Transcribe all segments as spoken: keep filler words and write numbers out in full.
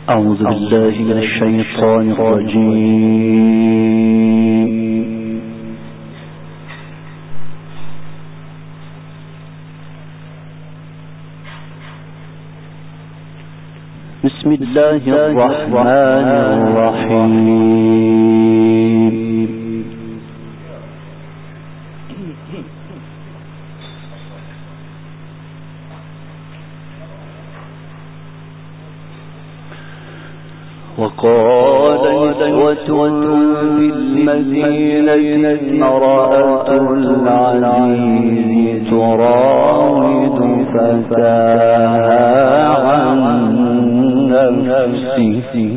أعوذ بالله من الشيطان الرجيم. بسم الله الرحمن الرحيم. وقال نسوة في المدينة امرأة العزيز تراود فتاها عن نفسه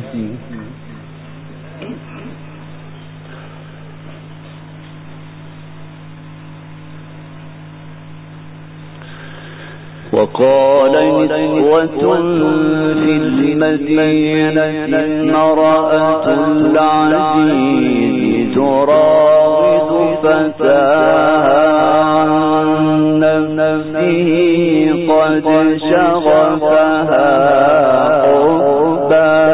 وقال نسوة في المدينة امرأة العزيز تراود فتاها عن نفسه قد شغفها حبا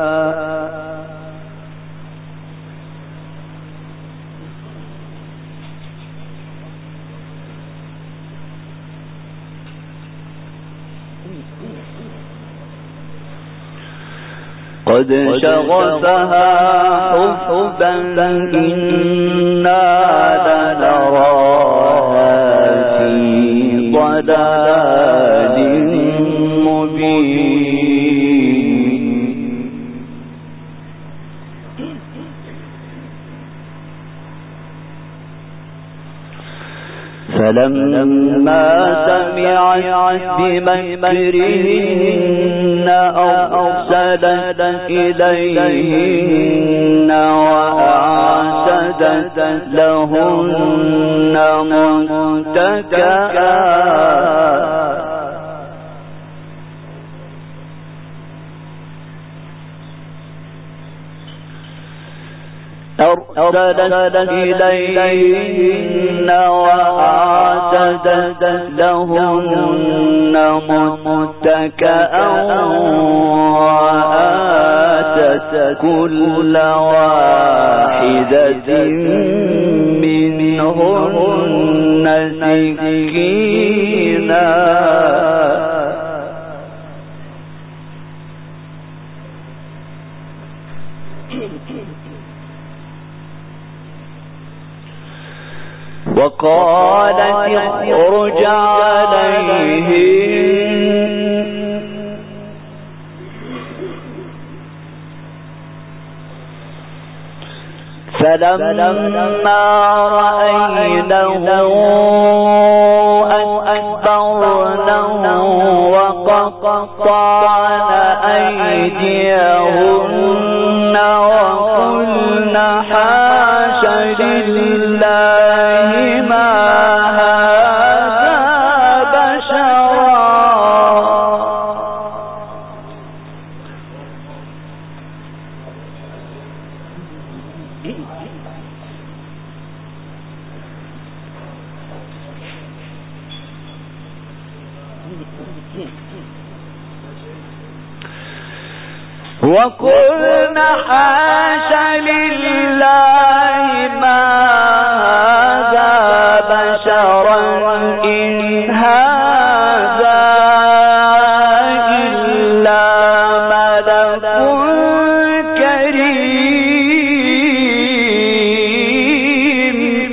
قد شغفها حبا إنا لنراها في ضلال مبين. فلما سمعت بمكرهن أرسلت إليهن وأعتدت لهن متكئا أرسلت إليهن وأعتدت لهن متكئا وآتت كل واحدة منهن سكينا وقالت اخرج عليهم فلما رأينه أكبرنه وقطعن أيديهن وقلن حاش لله ما هذا بشرا وقلن حاش لله ما هذا بشرا إن هذا إلا ملك كريم.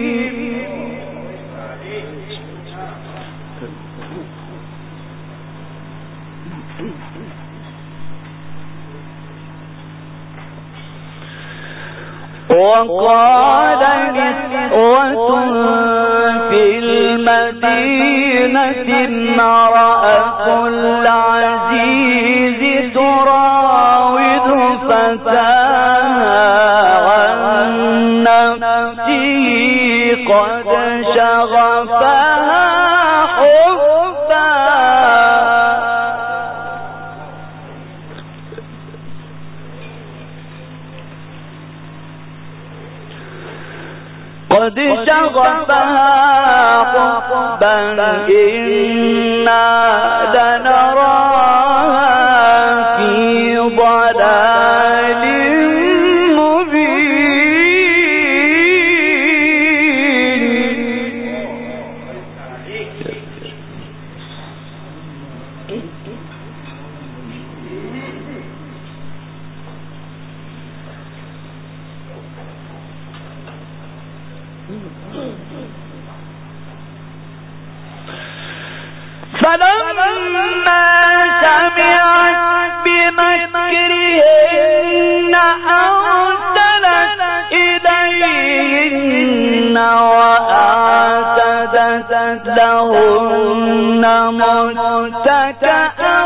وقال نسوة في المدينة امرأة العزيز تراود فتاها عن نفسه قد شغفها حبا قد شغفها حبا إنا لنراها في ضلال فلما سمعت بمكرهن أرسلت إليهن وأعتدت لهن متكئا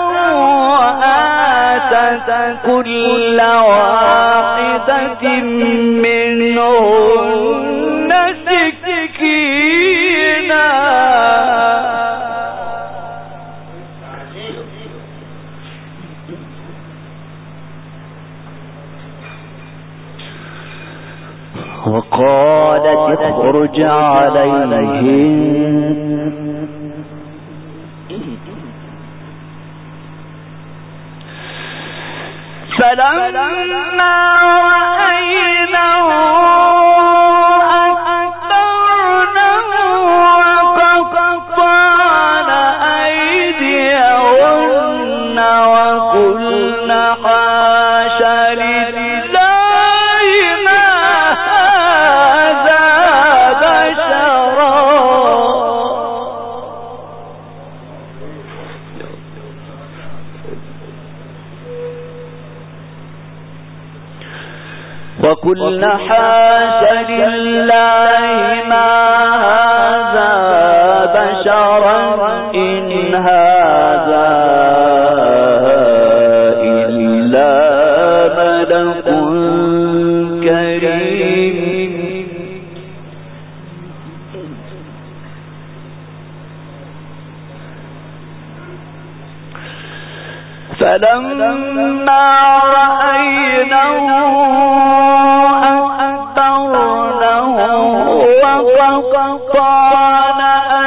وآتت كل واحدة منهن سكينا وقالت اخرج عليهم فلما رأينه أكبرنه وقطعن أيديهن وقلن حاش لله ما هذا بشرا وقلنا حاش لله ما هذا بشرا إن هذا إلا ملك كريم فلما رأينه وقطعن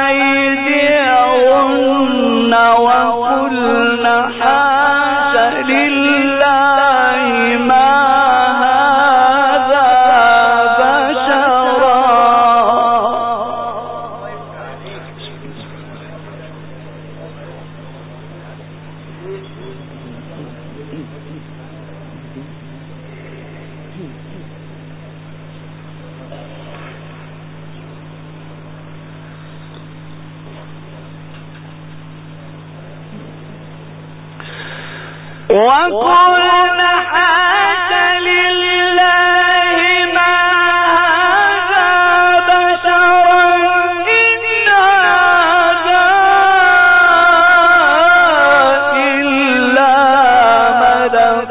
أيديهن وقلن حاش لله ما هذا بشرا وقلنا حاش لله ما هذا بشرا إن هذا إلا ملك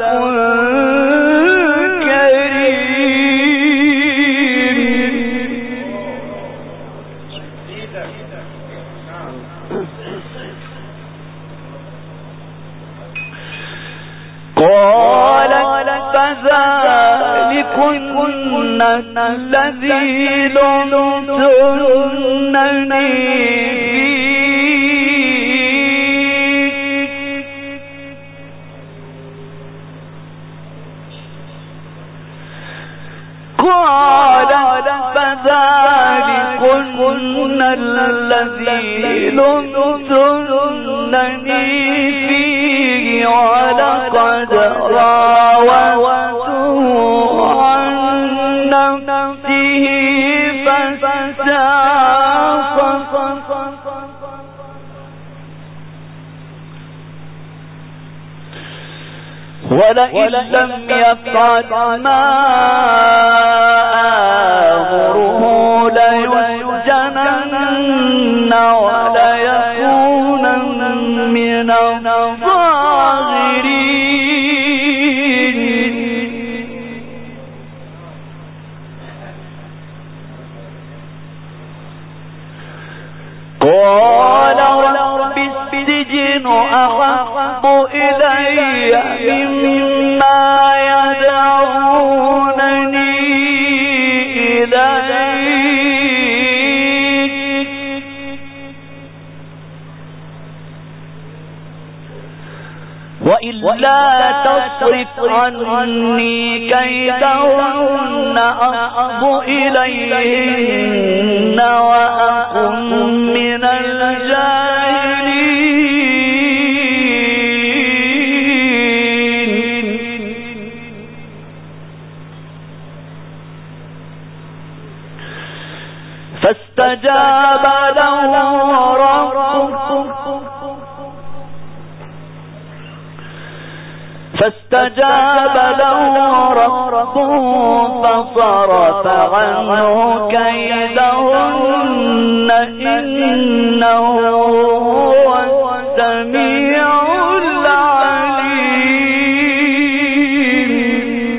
فذلكن الذي لمتنني فيه قال فذلكن الذي لمتنني فيه ولقد راودته عن نفسه فاستعصم ولئن لم يفعل ما آمره ليسجنن وليكونن من الصاغرين قال رب السجن أحب إلي مما يدعونني إليه وإلا تصرف عني كيدهن أصب إليهن وأكن من الجاهلين فاستجاب له ربه فاستجاب له ربه فصرف عنه كيدهن إنه هو السميع العليم.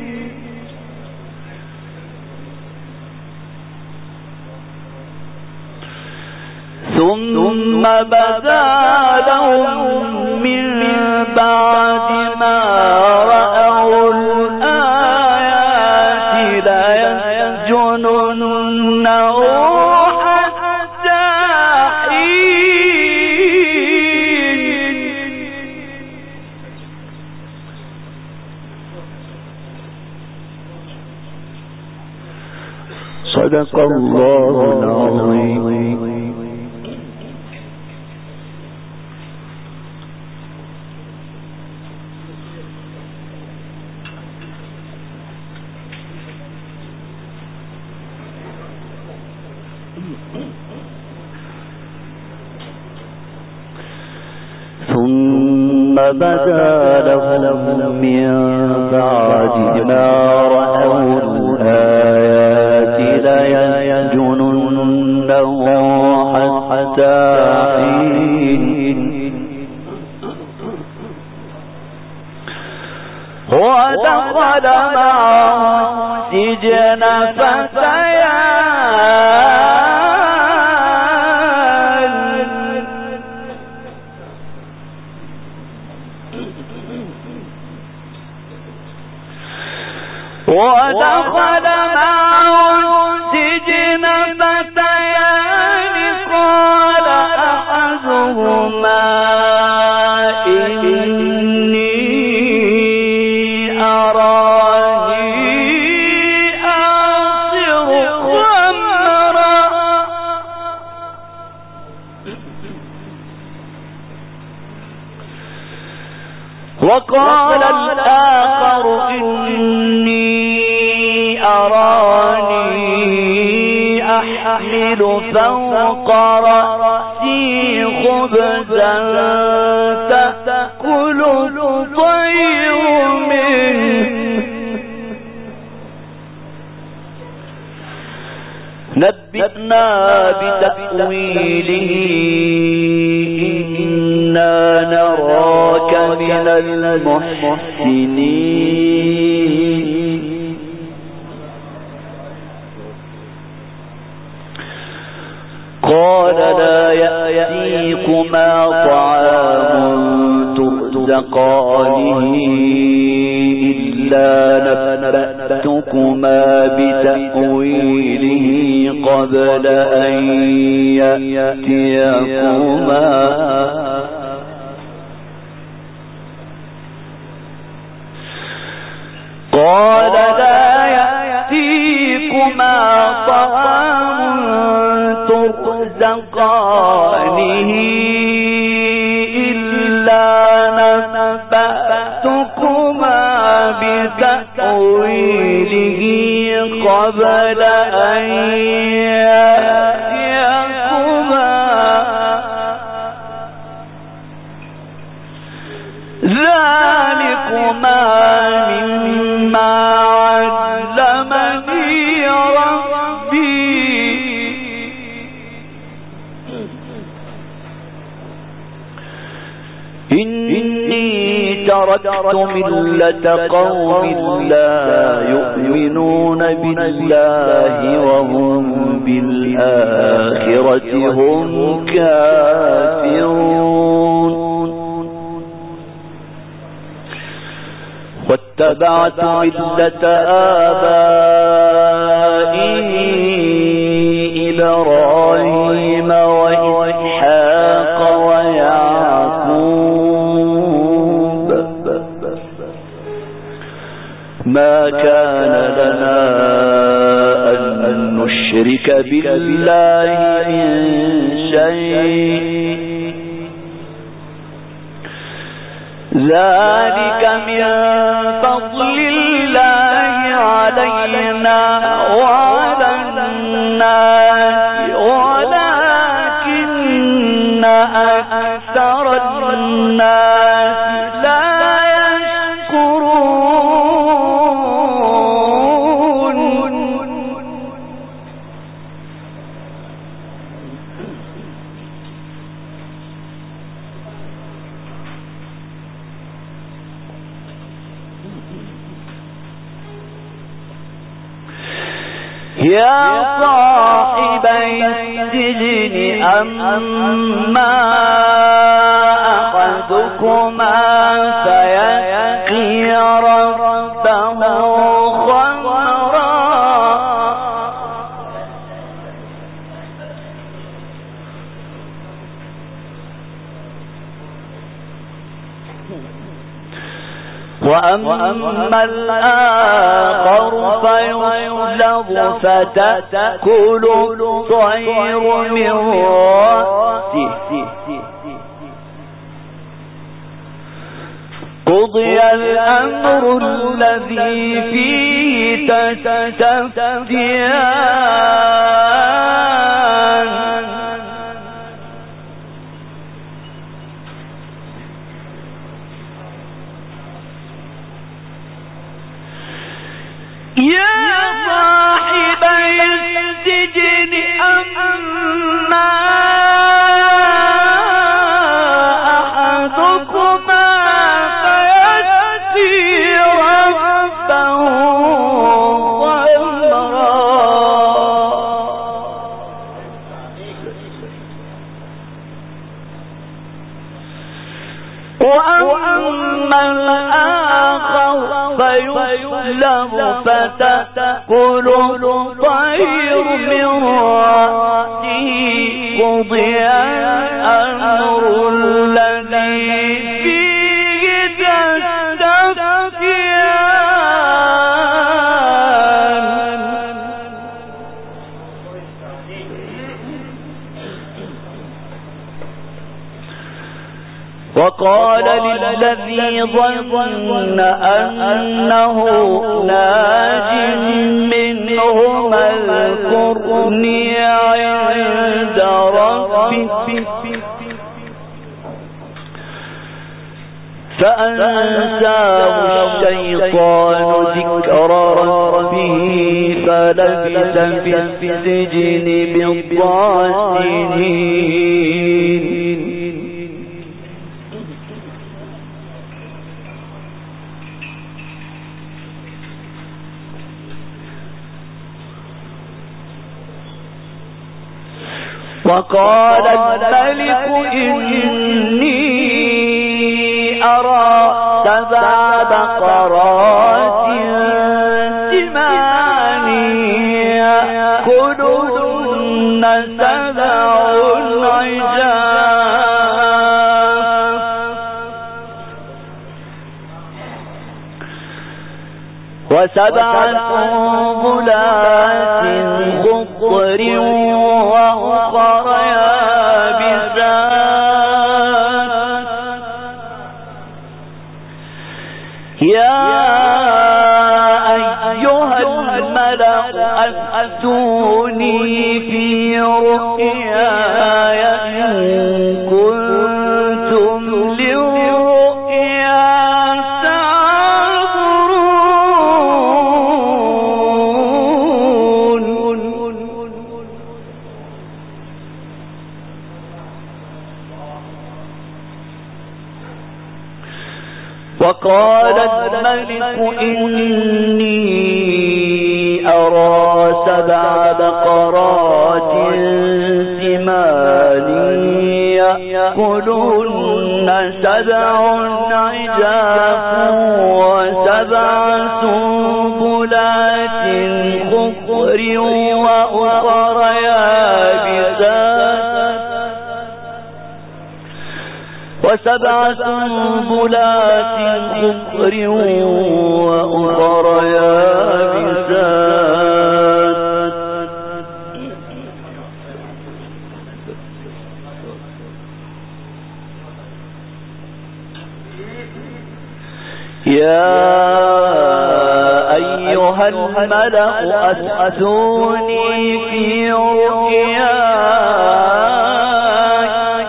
ثم بدا لهم من بعد ما رأوا الآيات ليسجننه حتى حين. صدق الله العظيم. ثم بدا لهم من بعد ما رأوا الآيات ليسجننه حتى حين. ودخل معه السجن فتيان ودخل معه السجن فتيان قال أحدهما إني أراني أعصر خمرا وقال الآخر إني أراني أحمل فوق رأسي خبزا تأكل الطير منه نبئنا بتأويله إنا نراك من المحسنين. قال لا يأتيكما طعام ترزقانه إلا نبأتكما بتأويله قبل أن يأتيكما قال لا يأتيكما طعام ترزقانه إلا نبأتكما بتأويله قبل أن يأتيكما ذلكما مما علمني ربي إني تركت ملة قوم لا يؤمنون بالله وهم بالآخرة هم كافرون واتبعت ملة آبائي إبراهيم وإسحاق ويعقوب ما كان لنا أن نشرك بالله من شيء ذلك من فضل الله علينا وعلى الناس الناس ولكن أكثر الناس لا يا صاحبي السجن أما أحدكما فيسقي ربه خمرا وأما الآخر فيصلب فتأكل الطير من رأسه قضي الأمر الذي فيه تستفتيان يا صاحبي السجن أما أحدكما فيسقي ربه خمرا وأما الآخر فيسلب فتأكل الطير من رأسه قضي الأمر الذي فيه تستفتيان وقال للذي ظن أنه ناج منهما اذكرني عند ربك فأنساه الشيطان ذكر ربه فلبث في السجن بضع سنين وقال الملك إني أرى سبع بقرات سمان يأكلهن سبع عجاف وسبع سنبلات خضر وأخر يابسات يا أيها الملأ أفتوني في رؤياي إن كنتم للرؤيا تعبرون وقال الملك إني أرى سبع بقرات سمان يأكلهن سبع عجاف وسبع سنبلات خضر وأخر يابسات وسبع سنبلات خضر وأخر يابسات يا أيها أيها الملأ أفتوني في رؤياي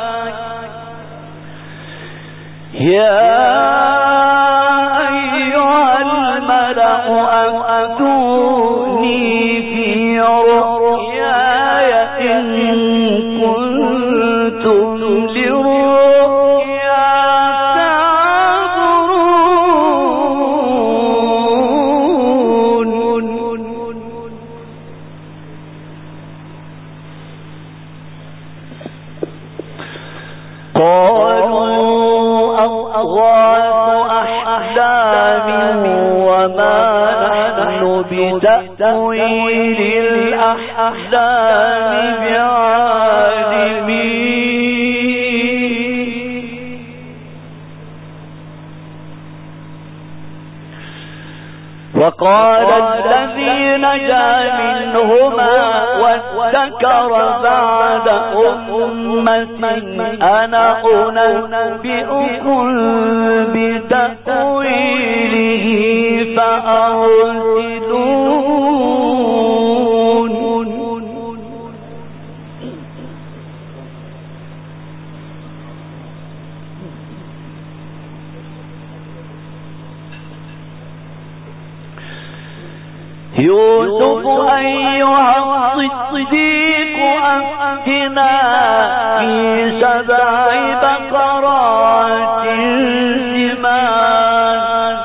يا أيها الملأ أفتوني في رؤياي إن كنتم للرؤيا تعبرون. قالوا أضغاث أحلام وما نحن بتأويل الأحلام بعالمين. وقال الذي نجا منهما وادكر بعد أمة أنا أنبئكم بتأويله فأرسلون. يوسف أيها الصديق أفتنا في سبع بقرات سمان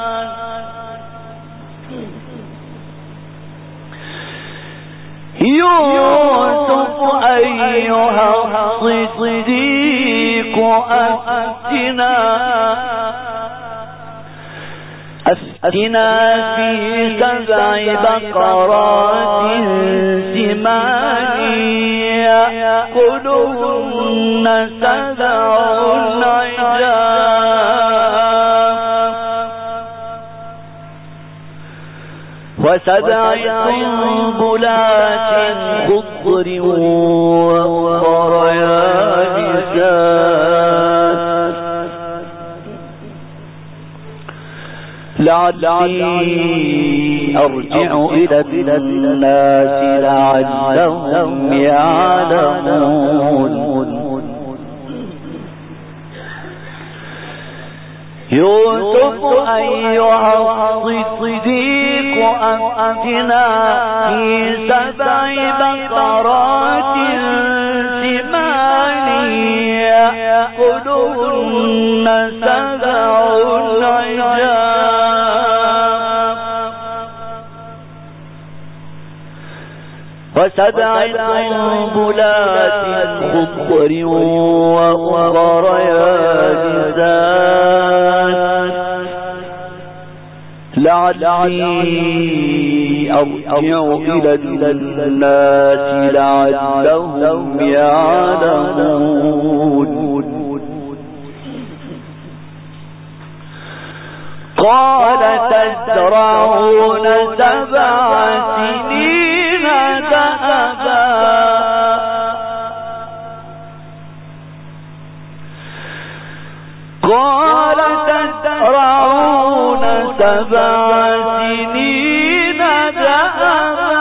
يوسف أيها الصديق أفتنا أفتنا في سبع بقرات سمان يأكلهن سبع عجاف وسبع سنبلات خضر وأخر يابسات لعلي أرجع إلى الناس لعلهم يعلمون. يوسف أيها الصديق أفتنا في سبع بقرات سمان يأكلهن سبع عجاف وسبع سنبلات خضر وأخر يابسات لعلي أرجع إلى الناس لعلهم يعلمون. قال تزرعون سبع سنين دأبا قال تزرعون سبع سنين دأبا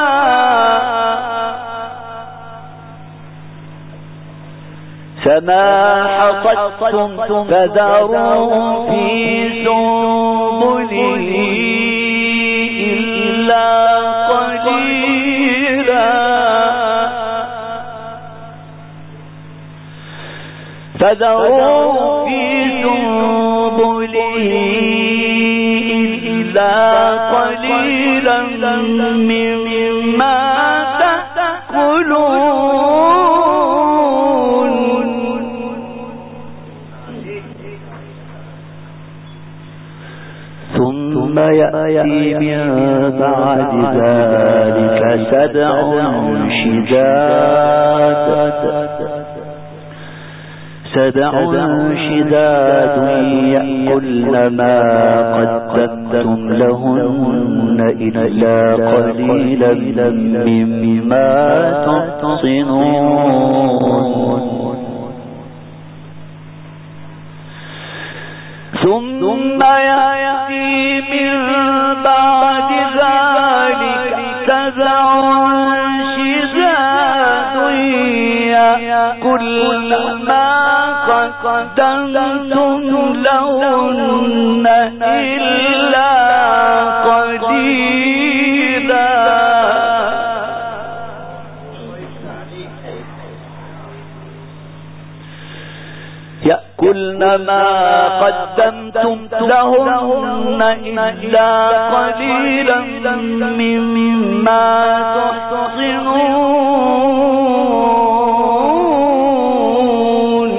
فما حصدتم فذروه في سنبله إلا قليلا فذروه في سنبله إلا قليلا مما تأكلون. ثم يأتي من بعد ذلك سبع شداد سبع شداد يأكلن ما قدمتم لهن إلا قليلا مما تحصنون. ثم يأتي من بعد ذلك كل ما قدمتم لهن إلا قليلا يأكلن ما قدمتم لهن إلا قليلا مما تحصنون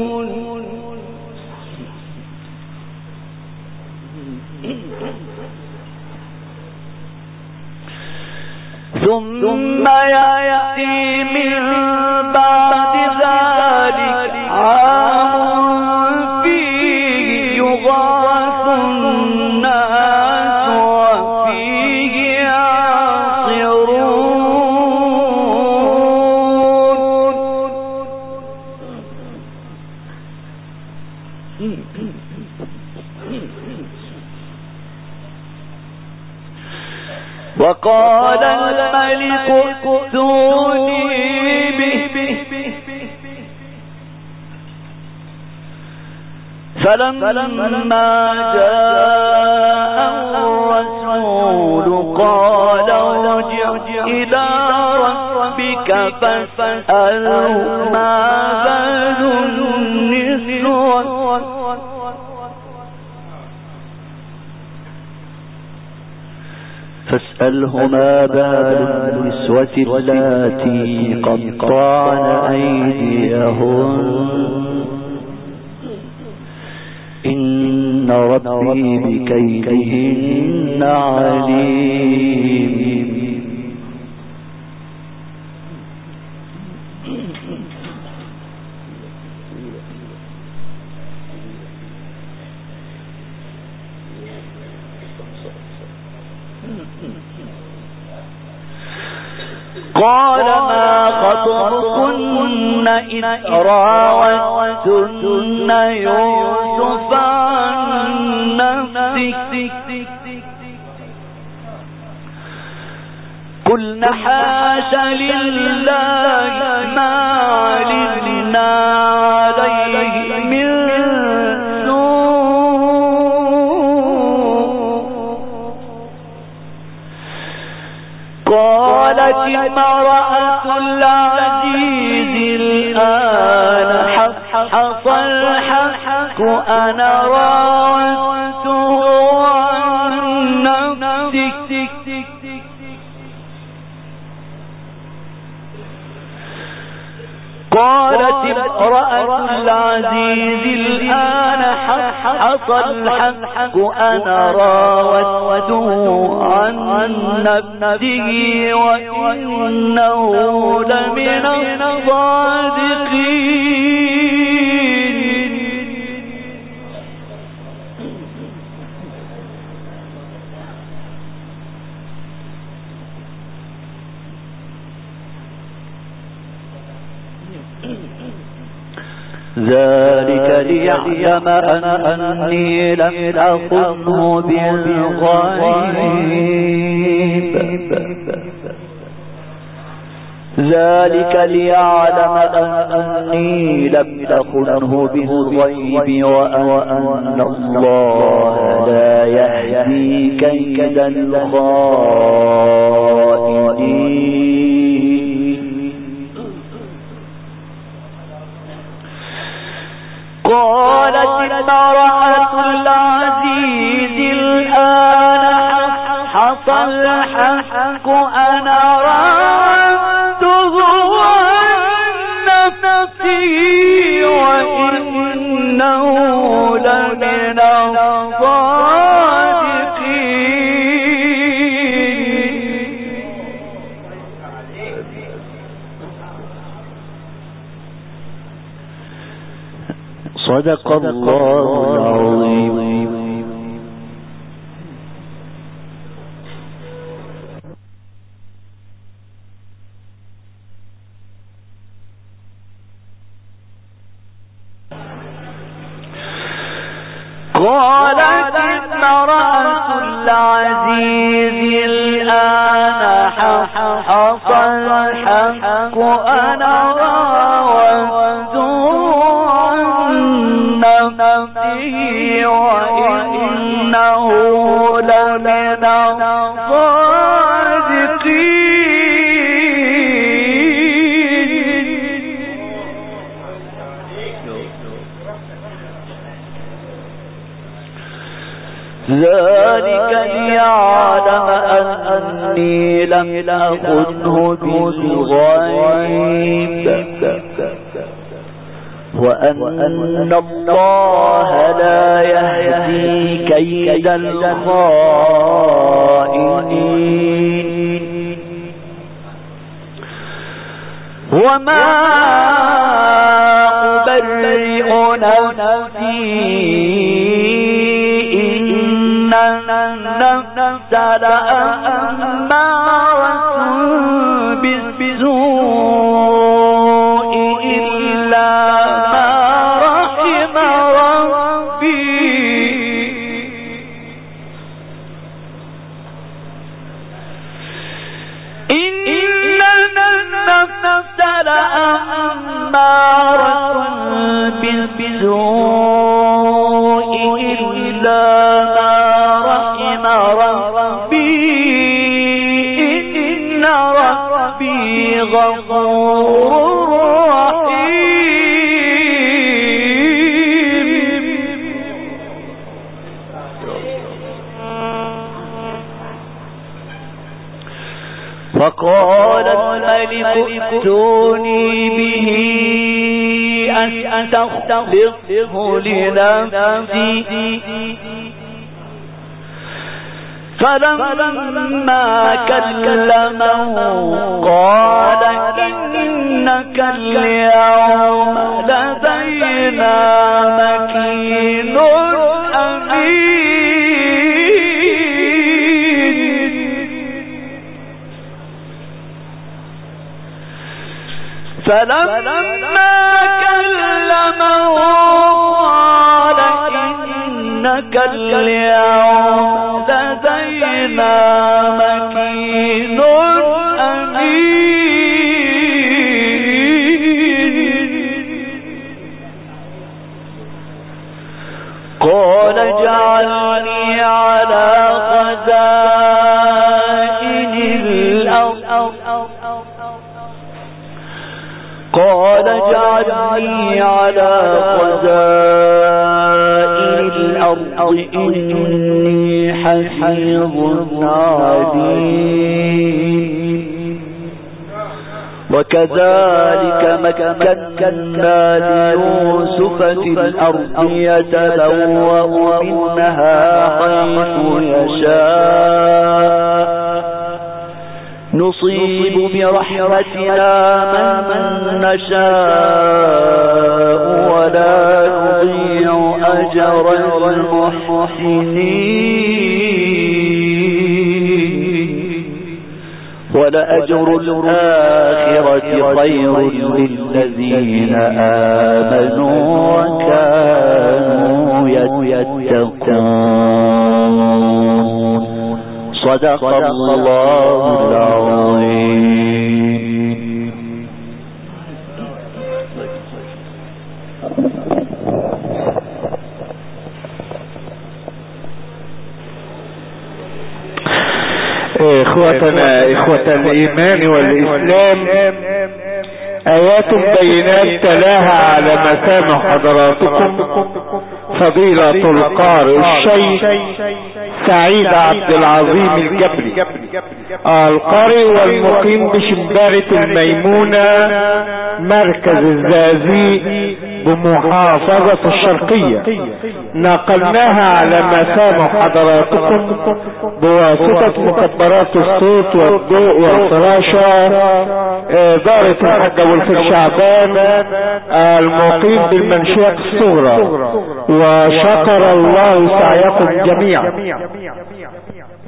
ثم يأتي من بعد ذلك عام فيه يغاث الناس وفيه يعصرون. وقال الملك ائتوني به فلما جاء الرسول قال ارجع إلى ربك فاسأله ما بال النسوة فاسأله ما بال النسوة اللاتي قطعن أيديهن إن ربي بكيدهن عليم. قال ما خطبكن إذ راوتن يوسف عن نفسه قلن حاش لله ما علمنا عليه من قالت امرأة العزيز الآن حصل الحق أنا راودته عن نفسه قالت امرأة العزيز الآن حصل الحق أنا راودته عن نفسه وإنه لمن الصادقين. ذلك ليعلم أني لم أخنه بالغيب ذلك ليعلم أني لم أخنه بالغيب وأن الله لا يهدي كيد الخائنين. قالت امرأة العزيز الآن حصل الحق أنا راودته عن نفسه وإنه لمن الصادقين. صدق الله العظيم. قالت امرأة العزيز الآن حصل الحق أنا راودته ذلك ليعلم أني لم أخنه بالغيب وأن الله لا يهدي كيد الخائنين وما أبرئ نفسي إن النفس لأمارة بالسوء إلا ما رحم ربي إن النفس لأمارة بالسوء إلا ما رحم ربي إن ربي غفور رحيم. فقال الملك ائتوني به أستخلصه لنفسي فلما كلمه قال إنك اليوم لدينا مكين أمين. فلما كلمه قال إنك اليوم لدينا مكين أمين. قال اجعلني على خزائن الأرض قال اجعلني على خزائن الأرض إني حفيظ عليم. وكذلك مكنا ليوسف في الأرض يتبوأ منها حيث يشاء نصيب برحمتنا من نشاء ولا نضيع أجر المحسنين ولأجر الآخرة خير للذين آمنوا وكانوا يتقون. صدق الله العظيم. إخوتنا إخوة الإيمان والإسلام، آيات بينات تلاها على مسامع حضراتكم فضيلة القارئ الشيخ سعيد عبد العظيم الجبري القارئ والمقيم بشبارة الميمونة مركز الزقازيق بمحافظة الشرقية. نقلناها على مسامع حضراتكم بواسطة مكبرات الصوت والضوء والفراشة دارة الحاجة والفر شعبان المقيم بالمنشية الصغرى. وشكر الله سعيكم جميعا.